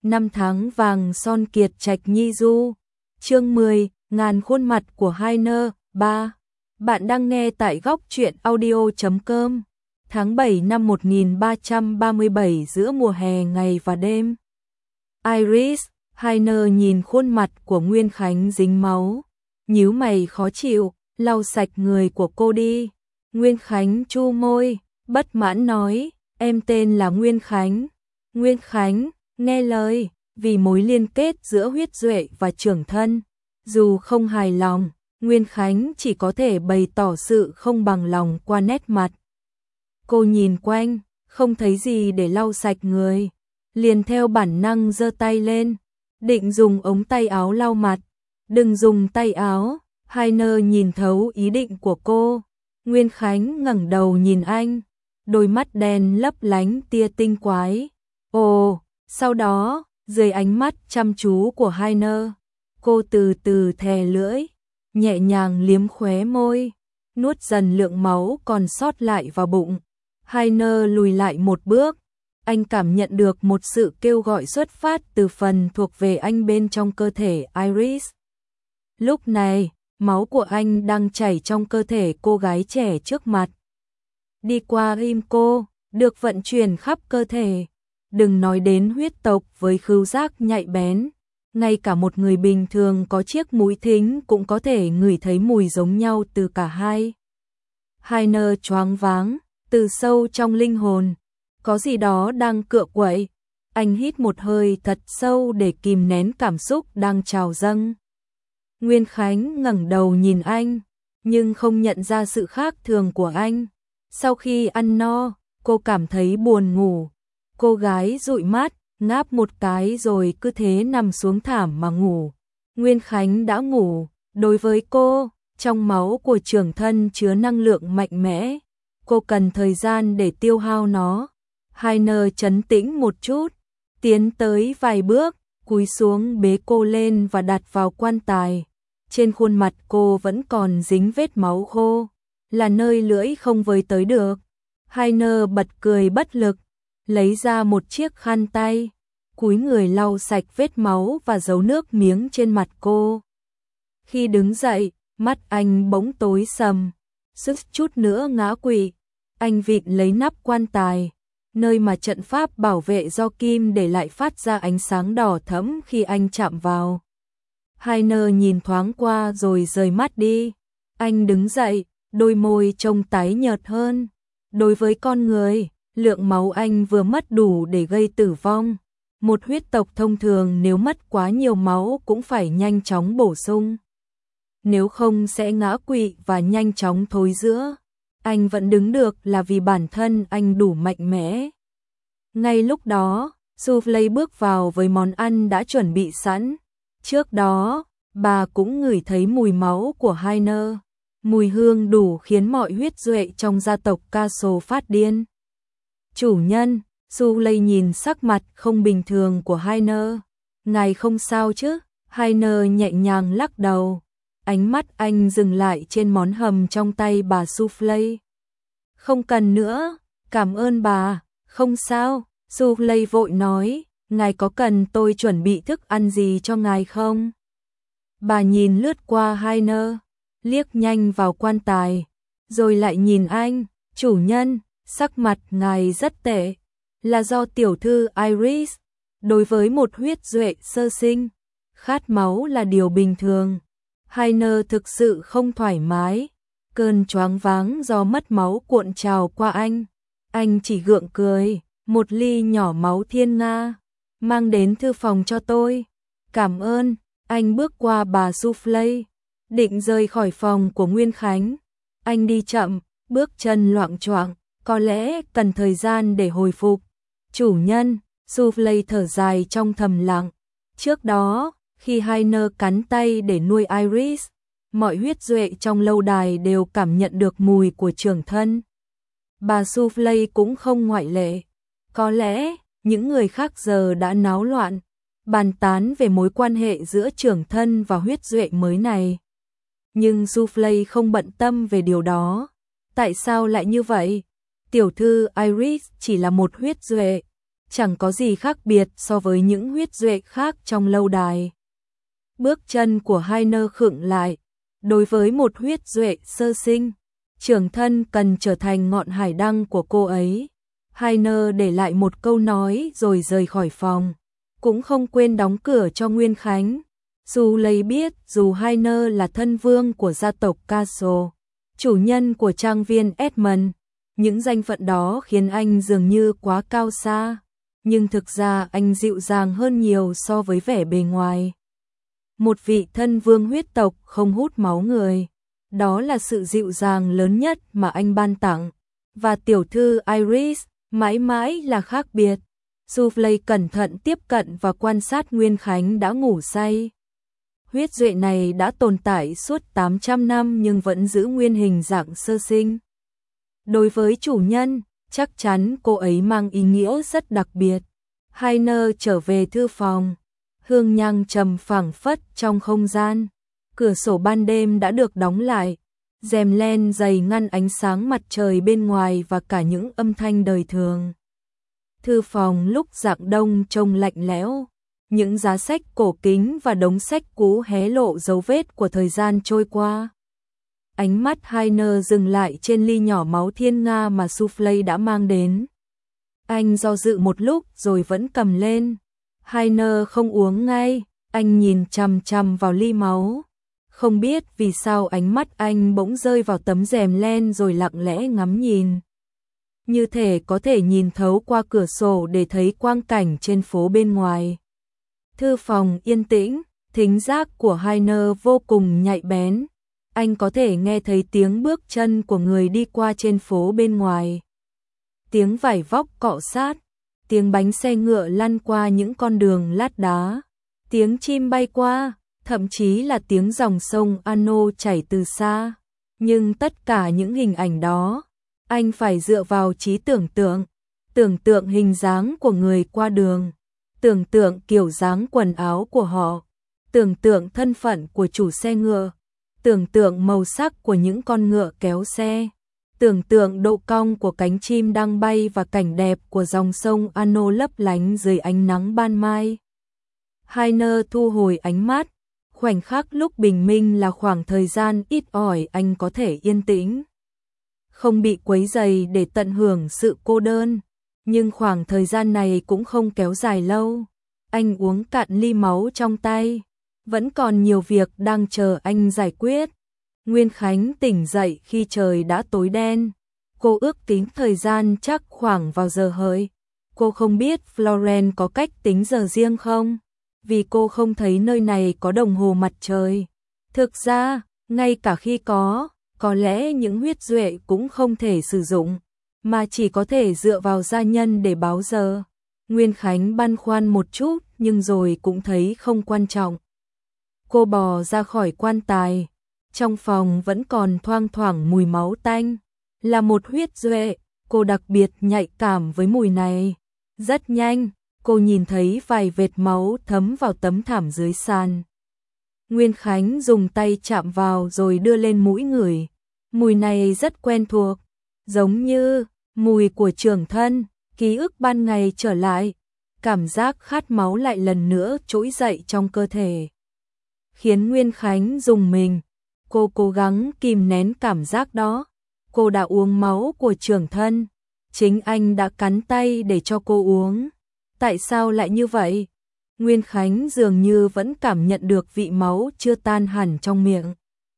năm tháng vàng son kiệt trạch nhi du. Chương 10, ngàn khuôn mặt của Hainer 3. Bạn đang nghe tại góc truyện audio.com. Tháng 7 năm 1337 giữa mùa hè ngày và đêm. Iris, Hainer nhìn khuôn mặt của Nguyên Khánh dính máu, nhíu mày khó chịu, lau sạch người của cô đi. Nguyên Khánh chu môi, bất mãn nói, em tên là Nguyên Khánh. Nguyên Khánh, nghe lời, vì mối liên kết giữa huyết duệ và trưởng thân. Dù không hài lòng, Nguyên Khánh chỉ có thể bày tỏ sự không bằng lòng qua nét mặt. Cô nhìn quanh, không thấy gì để lau sạch người, liền theo bản năng giơ tay lên, định dùng ống tay áo lau mặt. Đừng dùng tay áo, Hainer nhìn thấu ý định của cô. Nguyên Khánh ngẩng đầu nhìn anh, đôi mắt đen lấp lánh tia tinh quái. Ồ, sau đó, dưới ánh mắt chăm chú của Hainer, cô từ từ thè lưỡi, nhẹ nhàng liếm khóe môi, nuốt dần lượng máu còn sót lại vào bụng. Hainer lùi lại một bước, anh cảm nhận được một sự kêu gọi xuất phát từ phần thuộc về anh bên trong cơ thể Iris. Lúc này, máu của anh đang chảy trong cơ thể cô gái trẻ trước mặt. Đi qua tim cô, được vận chuyển khắp cơ thể. Đừng nói đến huyết tộc với khứu giác nhạy bén, ngay cả một người bình thường có chiếc mũi thính cũng có thể ngửi thấy mùi giống nhau từ cả hai. Hainer choáng váng, từ sâu trong linh hồn, có gì đó đang cựa quậy. Anh hít một hơi thật sâu để kìm nén cảm xúc đang trào dâng. Nguyên Khánh ngẩng đầu nhìn anh, nhưng không nhận ra sự khác thường của anh. Sau khi ăn no, cô cảm thấy buồn ngủ. Cô gái dụi mắt, ngáp một cái rồi cứ thế nằm xuống thảm mà ngủ. Nguyên Khánh đã ngủ, đối với cô, trong máu của trưởng thân chứa năng lượng mạnh mẽ. Cô cần thời gian để tiêu hao nó. Hainer trấn tĩnh một chút, tiến tới vài bước, cúi xuống bế cô lên và đặt vào quan tài. Trên khuôn mặt cô vẫn còn dính vết máu khô, là nơi lưỡi không với tới được. Hainer bật cười bất lực, lấy ra một chiếc khăn tay, cúi người lau sạch vết máu và dấu nước miếng trên mặt cô. Khi đứng dậy, mắt anh bỗng tối sầm, suýt chút nữa ngã quỵ. Anh vịn lấy nắp quan tài, nơi mà trận pháp bảo vệ do kim để lại phát ra ánh sáng đỏ thẫm khi anh chạm vào. Hainer nhìn thoáng qua rồi rời mắt đi. Anh đứng dậy, đôi môi trông tái nhợt hơn. Đối với con người, lượng máu anh vừa mất đủ để gây tử vong. Một huyết tộc thông thường nếu mất quá nhiều máu cũng phải nhanh chóng bổ sung, nếu không sẽ ngã quỵ và nhanh chóng thối rữa. Anh vẫn đứng được là vì bản thân anh đủ mạnh mẽ. Ngay lúc đó, Soufflé bước vào với món ăn đã chuẩn bị sẵn. Trước đó, bà cũng ngửi thấy mùi máu của Hainer. Mùi hương đủ khiến mọi huyết duệ trong gia tộc Castle phát điên. Chủ nhân, Soufflé nhìn sắc mặt không bình thường của Hainer. Ngài không sao chứ? Hainer nhẹ nhàng lắc đầu. Ánh mắt anh dừng lại trên món hầm trong tay bà Soufflé. Không cần nữa, cảm ơn bà, không sao. Soufflé vội nói, ngài có cần tôi chuẩn bị thức ăn gì cho ngài không? Bà nhìn lướt qua Hainer, liếc nhanh vào quan tài, rồi lại nhìn anh. Chủ nhân, sắc mặt ngài rất tệ, là do tiểu thư Iris. Đối với một huyết duệ sơ sinh, khát máu là điều bình thường. Hainer thực sự không thoải mái, cơn choáng váng do mất máu cuộn trào qua anh. Anh chỉ gượng cười, một ly nhỏ máu thiên nga, mang đến thư phòng cho tôi. Cảm ơn. Anh bước qua bà Soufflé, định rời khỏi phòng của Nguyên Khánh. Anh đi chậm, bước chân loạng choạng, có lẽ cần thời gian để hồi phục. Chủ nhân, Soufflé thở dài trong thầm lặng. Trước đó, khi Hainer cắn tay để nuôi Iris, mọi huyết duệ trong lâu đài đều cảm nhận được mùi của trưởng thân. Bà Soufflé cũng không ngoại lệ. Có lẽ, những người khác giờ đã náo loạn, bàn tán về mối quan hệ giữa trưởng thân và huyết duệ mới này. Nhưng Soufflé không bận tâm về điều đó. Tại sao lại như vậy? Tiểu thư Iris chỉ là một huyết duệ, chẳng có gì khác biệt so với những huyết duệ khác trong lâu đài. Bước chân của Hainer khựng lại, đối với một huyết duệ sơ sinh, trưởng thân cần trở thành ngọn hải đăng của cô ấy. Hainer để lại một câu nói rồi rời khỏi phòng, cũng không quên đóng cửa cho Nguyên Khánh. Dù lấy biết dù Hainer là thân vương của gia tộc Castle, chủ nhân của trang viên Edmund, những danh phận đó khiến anh dường như quá cao xa, nhưng thực ra anh dịu dàng hơn nhiều so với vẻ bề ngoài. Một vị thân vương huyết tộc không hút máu người, đó là sự dịu dàng lớn nhất mà anh ban tặng, và tiểu thư Iris mãi mãi là khác biệt. Soufflé cẩn thận tiếp cận và quan sát Nguyên Khánh đã ngủ say. Huyết duệ này đã tồn tại suốt 800 năm nhưng vẫn giữ nguyên hình dạng sơ sinh. Đối với chủ nhân, chắc chắn cô ấy mang ý nghĩa rất đặc biệt. Hainer trở về thư phòng, hương nhang trầm phảng phất trong không gian. Cửa sổ ban đêm đã được đóng lại, rèm len dày ngăn ánh sáng mặt trời bên ngoài và cả những âm thanh đời thường. Thư phòng lúc rạng đông trông lạnh lẽo, những giá sách cổ kính và đống sách cũ hé lộ dấu vết của thời gian trôi qua. Ánh mắt Hainer dừng lại trên ly nhỏ máu thiên nga mà Soufflé đã mang đến. Anh do dự một lúc rồi vẫn cầm lên. Hainer không uống ngay, anh nhìn chằm chằm vào ly máu. Không biết vì sao ánh mắt anh bỗng rơi vào tấm rèm len rồi lặng lẽ ngắm nhìn. Như thể có thể nhìn thấu qua cửa sổ để thấy quang cảnh trên phố bên ngoài. Thư phòng yên tĩnh, thính giác của Hainer vô cùng nhạy bén. Anh có thể nghe thấy tiếng bước chân của người đi qua trên phố bên ngoài. Tiếng vải vóc cọ sát, tiếng bánh xe ngựa lăn qua những con đường lát đá, tiếng chim bay qua, thậm chí là tiếng dòng sông Ano chảy từ xa. Nhưng tất cả những hình ảnh đó, anh phải dựa vào trí tưởng tượng hình dáng của người qua đường, tưởng tượng kiểu dáng quần áo của họ, tưởng tượng thân phận của chủ xe ngựa, tưởng tượng màu sắc của những con ngựa kéo xe, tưởng tượng độ cong của cánh chim đang bay và cảnh đẹp của dòng sông Ano lấp lánh dưới ánh nắng ban mai. Hainer thu hồi ánh mắt, khoảnh khắc lúc bình minh là khoảng thời gian ít ỏi anh có thể yên tĩnh, không bị quấy rầy để tận hưởng sự cô đơn, nhưng khoảng thời gian này cũng không kéo dài lâu. Anh uống cạn ly máu trong tay, vẫn còn nhiều việc đang chờ anh giải quyết. Nguyên Khánh tỉnh dậy khi trời đã tối đen. Cô ước tính thời gian chắc khoảng vào giờ hợi. Cô không biết Florence có cách tính giờ riêng không, vì cô không thấy nơi này có đồng hồ mặt trời. Thực ra, ngay cả khi có lẽ những huyết duệ cũng không thể sử dụng, mà chỉ có thể dựa vào gia nhân để báo giờ. Nguyên Khánh băn khoăn một chút nhưng rồi cũng thấy không quan trọng. Cô bò ra khỏi quan tài, trong phòng vẫn còn thoang thoảng mùi máu tanh. Là một huyết duệ, cô đặc biệt nhạy cảm với mùi này. Rất nhanh, cô nhìn thấy vài vệt máu thấm vào tấm thảm dưới sàn. Nguyên Khánh dùng tay chạm vào rồi đưa lên mũi ngửi. Mùi này rất quen thuộc, giống như mùi của trưởng thân, ký ức ban ngày trở lại. Cảm giác khát máu lại lần nữa trỗi dậy trong cơ thể, khiến Nguyên Khánh rùng mình. Cô cố gắng kìm nén cảm giác đó. Cô đã uống máu của trưởng thân, chính anh đã cắn tay để cho cô uống. Tại sao lại như vậy? Nguyên Khánh dường như vẫn cảm nhận được vị máu chưa tan hẳn trong miệng.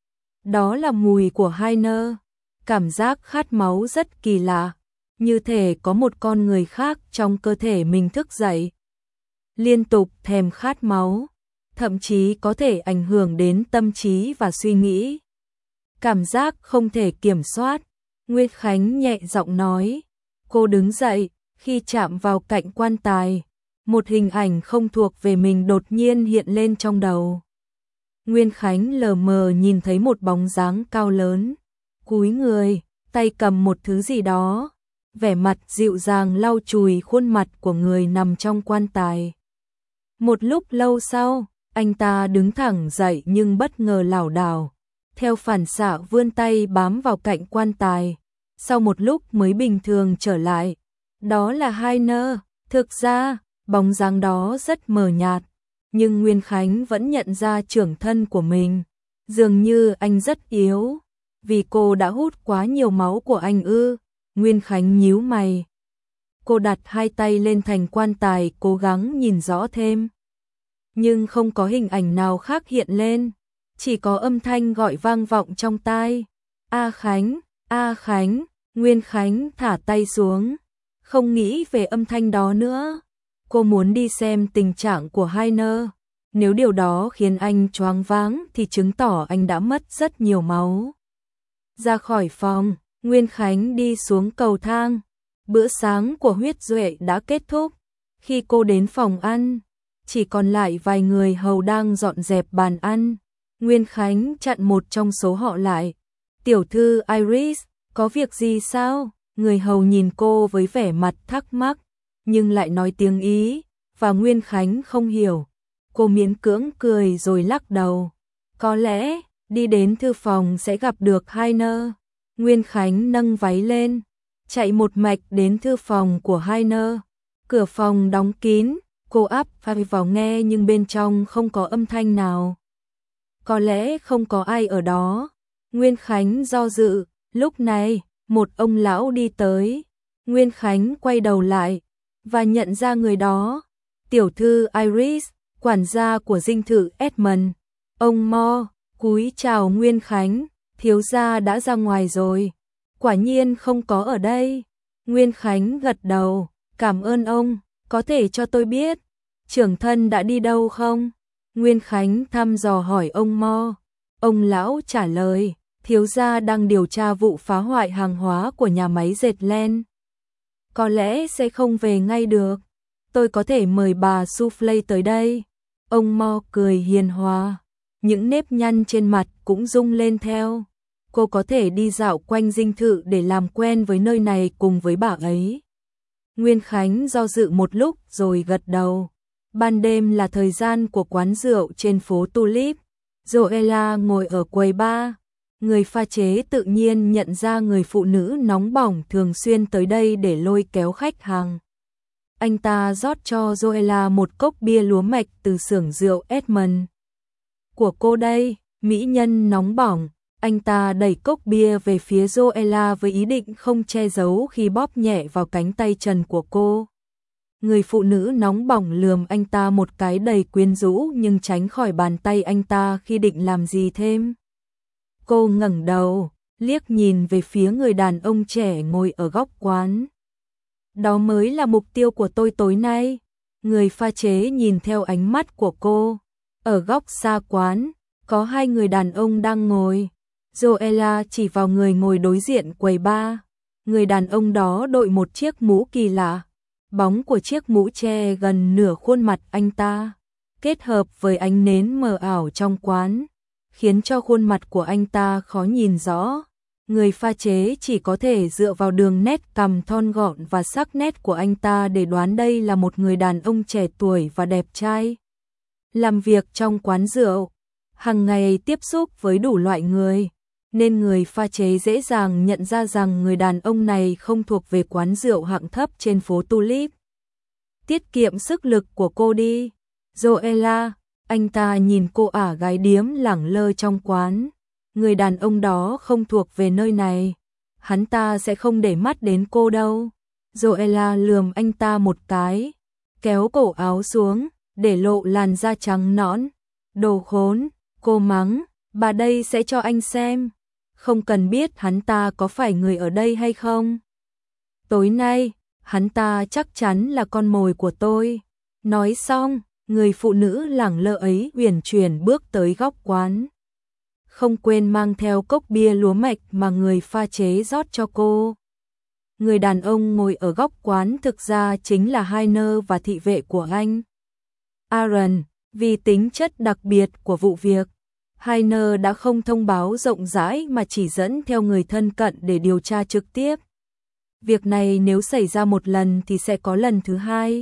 Đó là mùi của Hainer. Cảm giác khát máu rất kỳ lạ, như thể có một con người khác trong cơ thể mình thức dậy, liên tục thèm khát máu, thậm chí có thể ảnh hưởng đến tâm trí và suy nghĩ. Cảm giác không thể kiểm soát. Nguyên Khánh nhẹ giọng nói. Cô đứng dậy, khi chạm vào cạnh quan tài, một hình ảnh không thuộc về mình đột nhiên hiện lên trong đầu. Nguyên Khánh lờ mờ nhìn thấy một bóng dáng cao lớn, cúi người, tay cầm một thứ gì đó, vẻ mặt dịu dàng lau chùi khuôn mặt của người nằm trong quan tài. Một lúc lâu sau, anh ta đứng thẳng dậy nhưng bất ngờ lảo đảo, theo phản xạ vươn tay bám vào cạnh quan tài, sau một lúc mới bình thường trở lại. Đó là Hainer, Thực ra, bóng dáng đó rất mờ nhạt, nhưng Nguyên Khánh vẫn nhận ra trưởng thân của mình. Dường như anh rất yếu, vì cô đã hút quá nhiều máu của anh ư? Nguyên Khánh nhíu mày. Cô đặt hai tay lên thành quan tài cố gắng nhìn rõ thêm. Nhưng không có hình ảnh nào khác hiện lên, chỉ có âm thanh gọi vang vọng trong tai. A Khánh, A Khánh, Nguyên Khánh thả tay xuống, không nghĩ về âm thanh đó nữa. Cô muốn đi xem tình trạng của Heiner. Nếu điều đó khiến anh choáng váng thì chứng tỏ anh đã mất rất nhiều máu. Ra khỏi phòng, Nguyên Khánh đi xuống cầu thang. Bữa sáng của Huyết Duệ đã kết thúc. Khi cô đến phòng ăn, chỉ còn lại vài người hầu đang dọn dẹp bàn ăn. Nguyên Khánh chặn một trong số họ lại. Tiểu thư Iris, có việc gì sao? Người hầu nhìn cô với vẻ mặt thắc mắc, nhưng lại nói tiếng Ý, và Nguyên Khánh không hiểu. Cô miễn cưỡng cười rồi lắc đầu. Có lẽ, đi đến thư phòng sẽ gặp được Heiner. Nguyên Khánh nâng váy lên, chạy một mạch đến thư phòng của Heiner. Cửa phòng đóng kín, cô áp tai vào nghe nhưng bên trong không có âm thanh nào. Có lẽ không có ai ở đó. Nguyên Khánh do dự, lúc này, một ông lão đi tới. Nguyên Khánh quay đầu lại, và nhận ra người đó. Tiểu thư Iris, quản gia của dinh thự Edmund. Ông Mo, cúi chào Nguyên Khánh, thiếu gia đã ra ngoài rồi. Quả nhiên không có ở đây. Nguyên Khánh gật đầu, cảm ơn ông, có thể cho tôi biết, trưởng thân đã đi đâu không? Nguyên Khánh thăm dò hỏi ông Mo. Ông lão trả lời, thiếu gia đang điều tra vụ phá hoại hàng hóa của nhà máy dệt len. Có lẽ sẽ không về ngay được. Tôi có thể mời bà Soufflé tới đây. Ông Mo cười hiền hòa, những nếp nhăn trên mặt cũng rung lên theo. Cô có thể đi dạo quanh dinh thự để làm quen với nơi này cùng với bà ấy. Nguyên Khánh do dự một lúc rồi gật đầu. Ban đêm là thời gian của quán rượu trên phố Tulip. Joella ngồi ở quầy bar. Người pha chế tự nhiên nhận ra người phụ nữ nóng bỏng thường xuyên tới đây để lôi kéo khách hàng. Anh ta rót cho Joella một cốc bia lúa mạch từ xưởng rượu Edmund. Của cô đây, mỹ nhân nóng bỏng. Anh ta đẩy cốc bia về phía Joella với ý định không che giấu khi bóp nhẹ vào cánh tay trần của cô. Người phụ nữ nóng bỏng lườm anh ta một cái đầy quyến rũ nhưng tránh khỏi bàn tay anh ta khi định làm gì thêm. Cô ngẩng đầu, liếc nhìn về phía người đàn ông trẻ ngồi ở góc quán. Đó mới là mục tiêu của tôi tối nay. Người pha chế nhìn theo ánh mắt của cô. Ở góc xa quán, có hai người đàn ông đang ngồi. Joella chỉ vào người ngồi đối diện quầy bar. Người đàn ông đó đội một chiếc mũ kỳ lạ. Bóng của chiếc mũ che gần nửa khuôn mặt anh ta, kết hợp với ánh nến mờ ảo trong quán, khiến cho khuôn mặt của anh ta khó nhìn rõ. Người pha chế chỉ có thể dựa vào đường nét cằm thon gọn và sắc nét của anh ta để đoán đây là một người đàn ông trẻ tuổi và đẹp trai. Làm việc trong quán rượu, hàng ngày tiếp xúc với đủ loại người, nên người pha chế dễ dàng nhận ra rằng người đàn ông này không thuộc về quán rượu hạng thấp trên phố Tulip. Tiết kiệm sức lực của cô đi, Joella. Anh ta nhìn cô ả gái điếm lẳng lơ trong quán. Người đàn ông đó không thuộc về nơi này. Hắn ta sẽ không để mắt đến cô đâu. Joella lườm anh ta một cái, kéo cổ áo xuống, để lộ làn da trắng nõn. Đồ khốn, cô mắng, bà đây sẽ cho anh xem. Không cần biết hắn ta có phải người ở đây hay không. Tối nay, hắn ta chắc chắn là con mồi của tôi. Nói xong, người phụ nữ lẳng lơ ấy uyển chuyển bước tới góc quán. Không quên mang theo cốc bia lúa mạch mà người pha chế rót cho cô. Người đàn ông ngồi ở góc quán thực ra chính là Heiner và thị vệ của anh. Aaron, vì tính chất đặc biệt của vụ việc, Heiner đã không thông báo rộng rãi mà chỉ dẫn theo người thân cận để điều tra trực tiếp. Việc này nếu xảy ra một lần thì sẽ có lần thứ hai.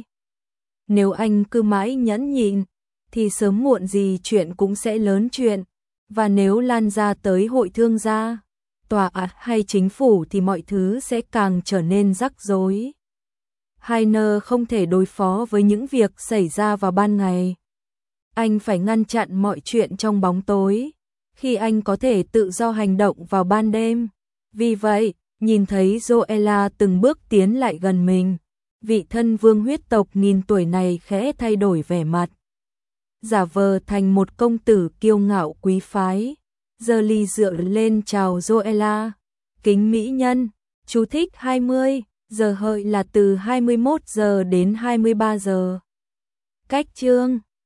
Nếu anh cứ mãi nhẫn nhịn, thì sớm muộn gì chuyện cũng sẽ lớn chuyện. Và nếu lan ra tới hội thương gia, tòa án hay chính phủ thì mọi thứ sẽ càng trở nên rắc rối. Heiner không thể đối phó với những việc xảy ra vào ban ngày. Anh phải ngăn chặn mọi chuyện trong bóng tối, khi anh có thể tự do hành động vào ban đêm. Vì vậy, nhìn thấy Joella từng bước tiến lại gần mình, vị thân vương huyết tộc nghìn tuổi này khẽ thay đổi vẻ mặt. Giả vờ thành một công tử kiêu ngạo quý phái. Giờ ly dựa lên chào Joella. Kính mỹ nhân, chú thích 20, giờ hợi là từ 21 giờ đến 23 giờ. Cách chương